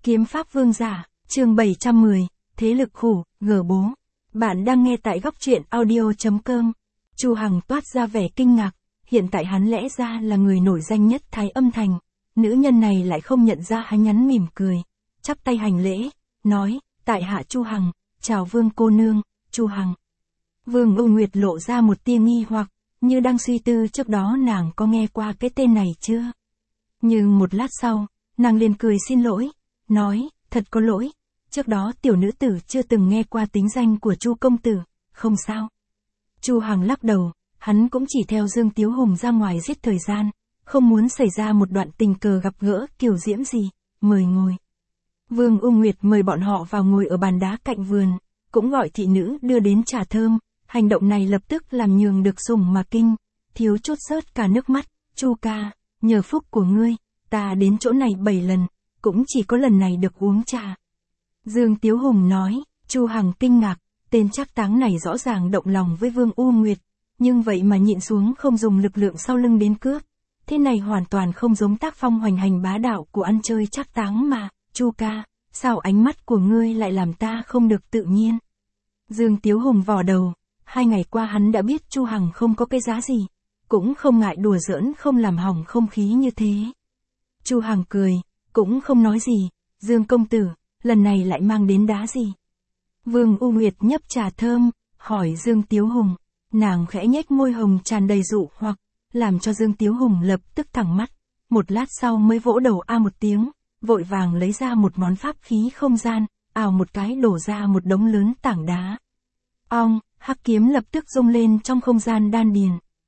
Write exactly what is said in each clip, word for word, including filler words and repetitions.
Kiếm pháp vương giả, chương bảy trăm mười, thế lực khủ, gở bố. Bạn đang nghe tại góc truyện audio chấm com. Chu Hằng toát ra vẻ kinh ngạc, hiện tại hắn lẽ ra là người nổi danh nhất Thái Âm Thành. Nữ nhân này lại không nhận ra hắn, nhắn mỉm cười, chắp tay hành lễ, nói, tại hạ Chu Hằng, chào vương cô nương, Chu Hằng. Vương U Nguyệt lộ ra một tia nghi hoặc, như đang suy tư trước đó nàng có nghe qua cái tên này chưa. Nhưng một lát sau, nàng liền cười xin lỗi, nói, thật có lỗi, trước đó tiểu nữ tử chưa từng nghe qua tính danh của Chu công tử, không sao. Chu Hằng lắc đầu, hắn cũng chỉ theo Dương Tiếu Hùng ra ngoài giết thời gian, không muốn xảy ra một đoạn tình cờ gặp gỡ kiều diễm gì, mời ngồi. Vương U Nguyệt mời bọn họ vào ngồi ở bàn đá cạnh vườn, cũng gọi thị nữ đưa đến trà thơm, hành động này lập tức làm Nhường được sủng mà kinh, thiếu chút rớt cả nước mắt, Chu ca, nhờ phúc của ngươi, ta đến chỗ này bảy lần, cũng chỉ có lần này được uống trà. Dương Tiếu Hùng nói, Chu Hằng kinh ngạc, tên trác táng này rõ ràng động lòng với Vương U Nguyệt, nhưng vậy mà nhịn xuống không dùng lực lượng sau lưng đến cướp. Thế này hoàn toàn không giống tác phong hoành hành bá đạo của ăn chơi trác táng mà, Chu ca, sao ánh mắt của ngươi lại làm ta không được tự nhiên. Dương Tiếu Hùng vò đầu, hai ngày qua hắn đã biết Chu Hằng không có cái giá gì, cũng không ngại đùa giỡn không làm hỏng không khí như thế. Chu Hằng cười, cũng không nói gì, Dương công tử, lần này lại mang đến đá gì. Vương U Nguyệt nhấp trà thơm, hỏi Dương Tiếu Hùng, nàng khẽ nhếch môi hồng tràn đầy dụ hoặc, làm cho Dương Tiếu Hùng lập tức thẳng mắt, một lát sau mới vỗ đầu a một tiếng, vội vàng lấy ra một món pháp khí không gian, ào một cái đổ ra một đống lớn tảng đá. Ong, hắc kiếm lập tức rung lên trong không gian đan điền.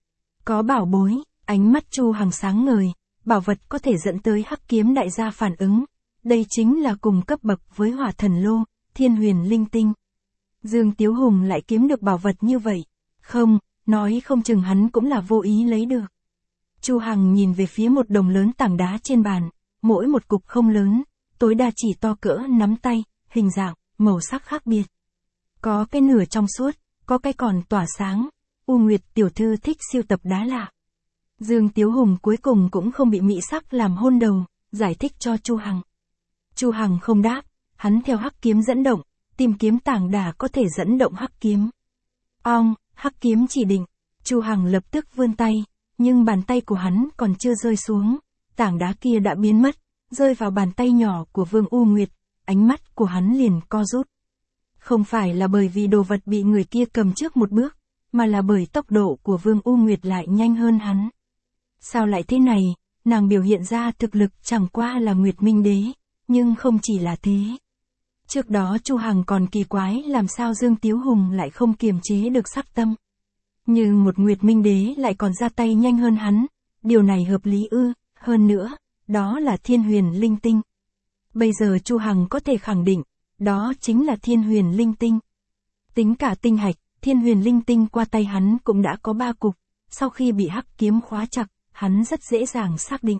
Có bảo bối, ánh mắt Chu Hằng sáng ngời, bảo vật có thể dẫn tới hắc kiếm đại gia phản ứng, đây chính là cùng cấp bậc với hỏa thần lô, thiên huyền linh tinh. Dương Tiếu Hùng lại kiếm được bảo vật như vậy, không, nói không chừng hắn cũng là vô ý lấy được. Chu Hằng nhìn về phía một đồng lớn tảng đá trên bàn, mỗi một cục không lớn, tối đa chỉ to cỡ nắm tay, hình dạng, màu sắc khác biệt. Có cái nửa trong suốt, có cái còn tỏa sáng, U Nguyệt tiểu thư thích siêu tập đá lạ. Dương Tiếu Hùng cuối cùng cũng không bị mỹ sắc làm hôn đầu, giải thích cho Chu Hằng. Chu Hằng không đáp, hắn theo hắc kiếm dẫn động, tìm kiếm tảng đá có thể dẫn động hắc kiếm. Ong, hắc kiếm chỉ định, Chu Hằng lập tức vươn tay, nhưng bàn tay của hắn còn chưa rơi xuống, tảng đá kia đã biến mất, rơi vào bàn tay nhỏ của Vương U Nguyệt, ánh mắt của hắn liền co rút. Không phải là bởi vì đồ vật bị người kia cầm trước một bước, mà là bởi tốc độ của Vương U Nguyệt lại nhanh hơn hắn. Sao lại thế này, nàng biểu hiện ra thực lực chẳng qua là Nguyệt Minh Đế, nhưng không chỉ là thế. Trước đó Chu Hằng còn kỳ quái làm sao Dương Tiếu Hùng lại không kiềm chế được sắc tâm. Nhưng một Nguyệt Minh Đế lại còn ra tay nhanh hơn hắn, điều này hợp lý ư, hơn nữa, đó là thiên huyền linh tinh. Bây giờ Chu Hằng có thể khẳng định, đó chính là thiên huyền linh tinh. Tính cả tinh hạch, thiên huyền linh tinh qua tay hắn cũng đã có ba cục, sau khi bị hắc kiếm khóa chặt, hắn rất dễ dàng xác định.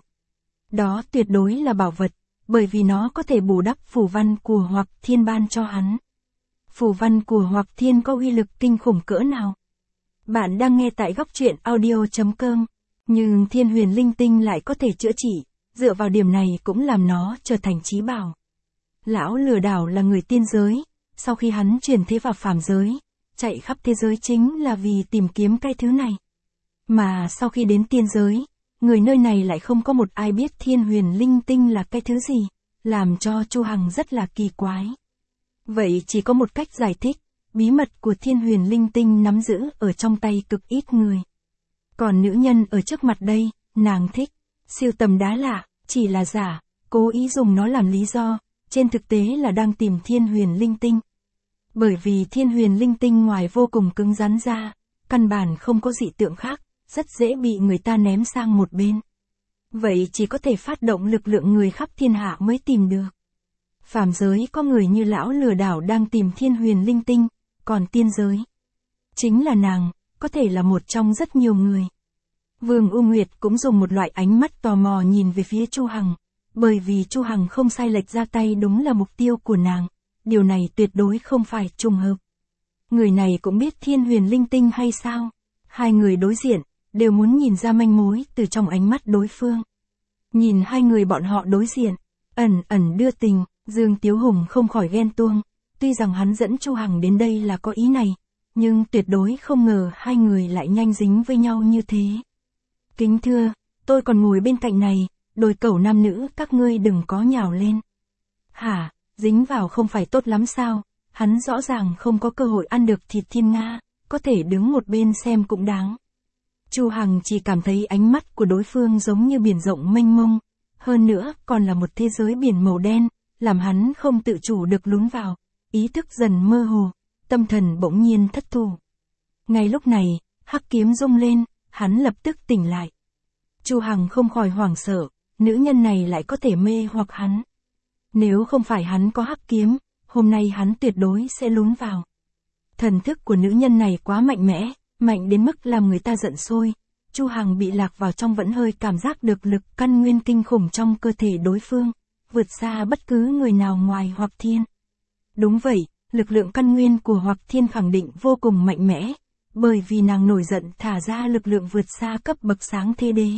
Đó tuyệt đối là bảo vật, bởi vì nó có thể bù đắp phù văn của Hoặc Thiên ban cho hắn. Phù văn của Hoặc Thiên có uy lực kinh khủng cỡ nào? Bạn đang nghe tại góc truyện audio chấm com, nhưng thiên huyền linh tinh lại có thể chữa trị, dựa vào điểm này cũng làm nó trở thành chí bảo. Lão lừa đảo là người tiên giới, sau khi hắn chuyển thế vào phàm giới, chạy khắp thế giới chính là vì tìm kiếm cái thứ này. Mà sau khi đến tiên giới, người nơi này lại không có một ai biết thiên huyền linh tinh là cái thứ gì, làm cho Chu Hằng rất là kỳ quái. Vậy chỉ có một cách giải thích, bí mật của thiên huyền linh tinh nắm giữ ở trong tay cực ít người. Còn nữ nhân ở trước mặt đây, nàng thích siêu tầm đá lạ, chỉ là giả, cố ý dùng nó làm lý do, trên thực tế là đang tìm thiên huyền linh tinh. Bởi vì thiên huyền linh tinh ngoài vô cùng cứng rắn ra, căn bản không có dị tượng khác, rất dễ bị người ta ném sang một bên. Vậy chỉ có thể phát động lực lượng người khắp thiên hạ mới tìm được. Phàm giới có người như lão lừa đảo đang tìm thiên huyền linh tinh, còn tiên giới chính là nàng, có thể là một trong rất nhiều người. Vương U Nguyệt cũng dùng một loại ánh mắt tò mò nhìn về phía Chu Hằng, bởi vì Chu Hằng không sai lệch ra tay đúng là mục tiêu của nàng, điều này tuyệt đối không phải trùng hợp. Người này cũng biết thiên huyền linh tinh hay sao? Hai người đối diện, đều muốn nhìn ra manh mối từ trong ánh mắt đối phương. Nhìn hai người bọn họ đối diện, ẩn ẩn đưa tình, Dương Tiếu Hùng không khỏi ghen tuông, tuy rằng hắn dẫn Chu Hằng đến đây là có ý này, nhưng tuyệt đối không ngờ hai người lại nhanh dính với nhau như thế. Kính thưa, tôi còn ngồi bên cạnh này, đôi cẩu nam nữ các ngươi đừng có nhào lên. Hả, dính vào không phải tốt lắm sao, hắn rõ ràng không có cơ hội ăn được thịt thiên nga, có thể đứng một bên xem cũng đáng. Chu Hằng chỉ cảm thấy ánh mắt của đối phương giống như biển rộng mênh mông, hơn nữa còn là một thế giới biển màu đen, làm hắn không tự chủ được lún vào, ý thức dần mơ hồ, tâm thần bỗng nhiên thất thủ. Ngay lúc này, hắc kiếm rung lên, hắn lập tức tỉnh lại. Chu Hằng không khỏi hoảng sợ, nữ nhân này lại có thể mê hoặc hắn. Nếu không phải hắn có hắc kiếm, hôm nay hắn tuyệt đối sẽ lún vào. Thần thức của nữ nhân này quá mạnh mẽ, mạnh đến mức làm người ta giận sôi. Chu Hằng bị lạc vào trong vẫn hơi cảm giác được lực căn nguyên kinh khủng trong cơ thể đối phương, vượt xa bất cứ người nào ngoài Hoặc Thiên. Đúng vậy, lực lượng căn nguyên của Hoặc Thiên khẳng định vô cùng mạnh mẽ, bởi vì nàng nổi giận thả ra lực lượng vượt xa cấp bậc sáng thế đế.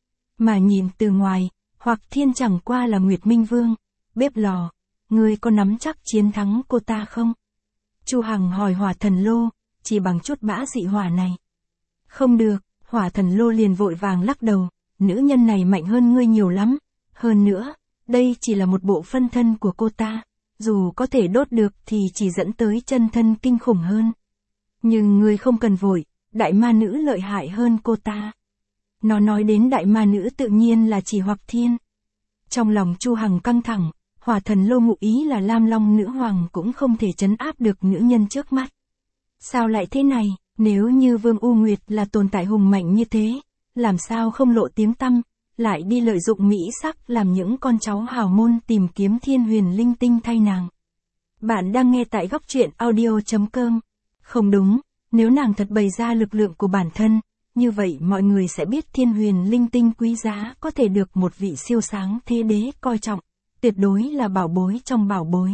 Mà nhìn từ ngoài, Hoặc Thiên chẳng qua là Nguyệt Minh Vương, bếp lò, ngươi có nắm chắc chiến thắng cô ta không? Chu Hằng hỏi Hỏa Thần Lô, chỉ bằng chút bã dị hỏa này. Không được, Hỏa Thần Lô liền vội vàng lắc đầu, nữ nhân này mạnh hơn ngươi nhiều lắm, hơn nữa, đây chỉ là một bộ phân thân của cô ta, dù có thể đốt được thì chỉ dẫn tới chân thân kinh khủng hơn. Nhưng ngươi không cần vội, đại ma nữ lợi hại hơn cô ta. Nó nói đến đại ma nữ tự nhiên là chỉ Hoặc Thiên. Trong lòng Chu Hằng căng thẳng, Hỏa Thần Lô ngụ ý là Lam Long nữ hoàng cũng không thể trấn áp được nữ nhân trước mắt. Sao lại thế này, nếu như Vương U Nguyệt là tồn tại hùng mạnh như thế, làm sao không lộ tiếng tăm, lại đi lợi dụng mỹ sắc làm những con cháu hào môn tìm kiếm thiên huyền linh tinh thay nàng. Bạn đang nghe tại góc truyện audio chấm com. Không đúng, nếu nàng thật bày ra lực lượng của bản thân, như vậy mọi người sẽ biết thiên huyền linh tinh quý giá có thể được một vị siêu sáng thế đế coi trọng, tuyệt đối là bảo bối trong bảo bối.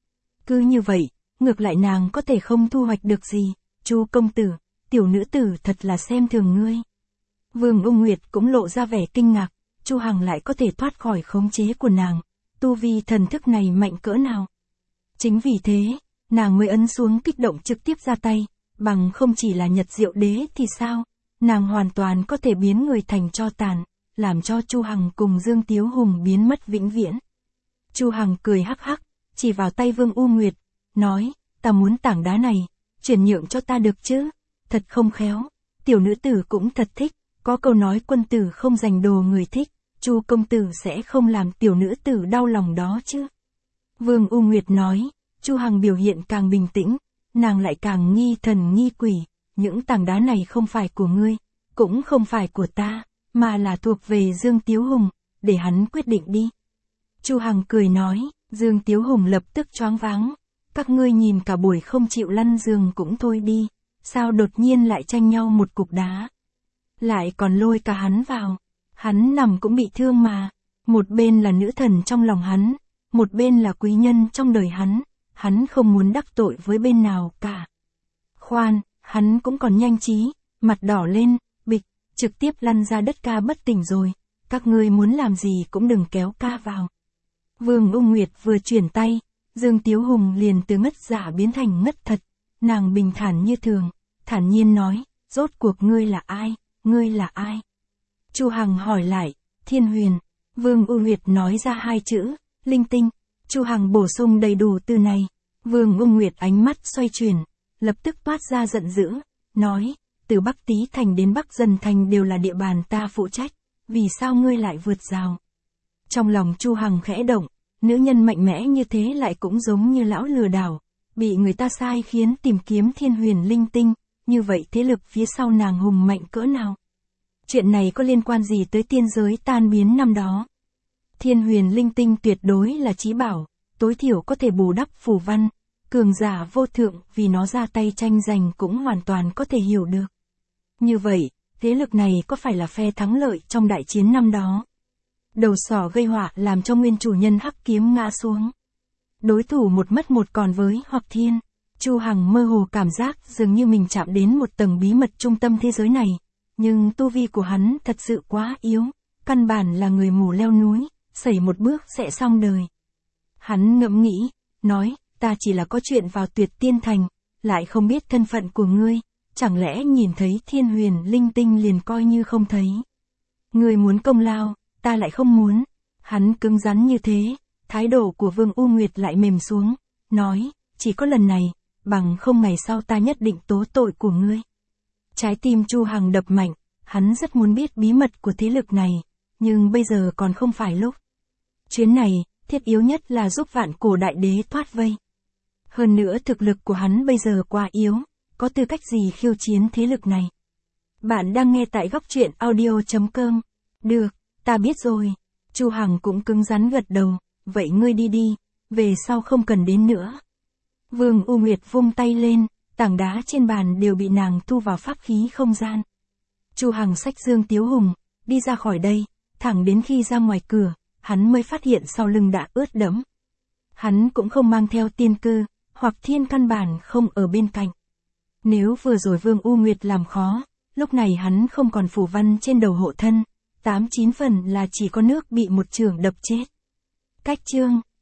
Cứ như vậy, ngược lại nàng có thể không thu hoạch được gì. Chu công tử, tiểu nữ tử thật là xem thường ngươi. Vương U Nguyệt cũng lộ ra vẻ kinh ngạc, Chu Hằng lại có thể thoát khỏi khống chế của nàng, tu vi thần thức này mạnh cỡ nào. Chính vì thế, nàng mới ấn xuống kích động trực tiếp ra tay, bằng không chỉ là Nhật Diệu Đế thì sao, nàng hoàn toàn có thể biến người thành tro tàn, làm cho Chu Hằng cùng Dương Tiếu Hùng biến mất vĩnh viễn. Chu Hằng cười hắc hắc, chỉ vào tay Vương U Nguyệt, nói, ta muốn tảng đá này, chuyển nhượng cho ta được chứ, thật không khéo, tiểu nữ tử cũng thật thích, có câu nói quân tử không giành đồ người thích, Chu công tử sẽ không làm tiểu nữ tử đau lòng đó chứ. Vương U Nguyệt nói, Chu Hằng biểu hiện càng bình tĩnh, nàng lại càng nghi thần nghi quỷ, những tảng đá này không phải của ngươi, cũng không phải của ta, mà là thuộc về Dương Tiếu Hùng, để hắn quyết định đi. Chu Hằng cười nói, Dương Tiếu Hùng lập tức choáng váng, các ngươi nhìn cả buổi không chịu lăn giường cũng thôi đi, sao đột nhiên lại tranh nhau một cục đá. Lại còn lôi cả hắn vào, hắn nằm cũng bị thương mà, một bên là nữ thần trong lòng hắn, một bên là quý nhân trong đời hắn, hắn không muốn đắc tội với bên nào cả. Khoan, hắn cũng còn nhanh trí, mặt đỏ lên, bịch, trực tiếp lăn ra đất ca bất tỉnh rồi, các ngươi muốn làm gì cũng đừng kéo ca vào. Vương U Nguyệt vừa chuyển tay, Dương Tiếu Hùng liền từ ngất giả biến thành ngất thật, nàng bình thản như thường, thản nhiên nói, rốt cuộc ngươi là ai, ngươi là ai? Chu Hằng hỏi lại, Thiên Huyền, Vương U Nguyệt nói ra hai chữ, linh tinh, Chu Hằng bổ sung đầy đủ từ này, Vương U Nguyệt ánh mắt xoay chuyển, lập tức toát ra giận dữ, nói, từ Bắc Tý Thành đến Bắc Dần Thành đều là địa bàn ta phụ trách, vì sao ngươi lại vượt rào? Trong lòng Chu Hằng khẽ động, nữ nhân mạnh mẽ như thế lại cũng giống như lão lừa đảo, bị người ta sai khiến tìm kiếm thiên huyền linh tinh, như vậy thế lực phía sau nàng hùng mạnh cỡ nào? Chuyện này có liên quan gì tới tiên giới tan biến năm đó? Thiên huyền linh tinh tuyệt đối là chí bảo, tối thiểu có thể bù đắp phù văn, cường giả vô thượng vì nó ra tay tranh giành cũng hoàn toàn có thể hiểu được. Như vậy, thế lực này có phải là phe thắng lợi trong đại chiến năm đó? Đầu sỏ gây họa làm cho nguyên chủ nhân hắc kiếm ngã xuống. Đối thủ một mất một còn với Hoặc Thiên, Chu Hằng mơ hồ cảm giác dường như mình chạm đến một tầng bí mật trung tâm thế giới này, nhưng tu vi của hắn thật sự quá yếu, căn bản là người mù leo núi, sẩy một bước sẽ xong đời. Hắn ngẫm nghĩ, nói, ta chỉ là có chuyện vào Tuyệt Tiên Thành, lại không biết thân phận của ngươi, chẳng lẽ nhìn thấy thiên huyền linh tinh liền coi như không thấy. Ngươi muốn công lao, ta lại không muốn. Hắn cứng rắn như thế, thái độ của Vương U Nguyệt lại mềm xuống, nói, chỉ có lần này, bằng không ngày sau ta nhất định tố tội của ngươi. Trái tim Chu Hằng đập mạnh, hắn rất muốn biết bí mật của thế lực này, nhưng bây giờ còn không phải lúc. Chuyến này, thiết yếu nhất là giúp Vạn Cổ Đại Đế thoát vây. Hơn nữa thực lực của hắn bây giờ quá yếu, có tư cách gì khiêu chiến thế lực này. Bạn đang nghe tại góc truyện audio chấm com. Được, ta biết rồi. Chu Hằng cũng cứng rắn gật đầu, vậy ngươi đi đi, về sau không cần đến nữa. Vương U Nguyệt vung tay lên, tảng đá trên bàn đều bị nàng thu vào pháp khí không gian. Chu Hằng xách Dương Tiếu Hùng, đi ra khỏi đây, thẳng đến khi ra ngoài cửa, hắn mới phát hiện sau lưng đã ướt đẫm. Hắn cũng không mang theo tiên cơ, hoặc thiên căn bản không ở bên cạnh. Nếu vừa rồi Vương U Nguyệt làm khó, lúc này hắn không còn phủ văn trên đầu hộ thân, tám chín phần là chỉ có nước bị một chưởng đập chết. Cách chương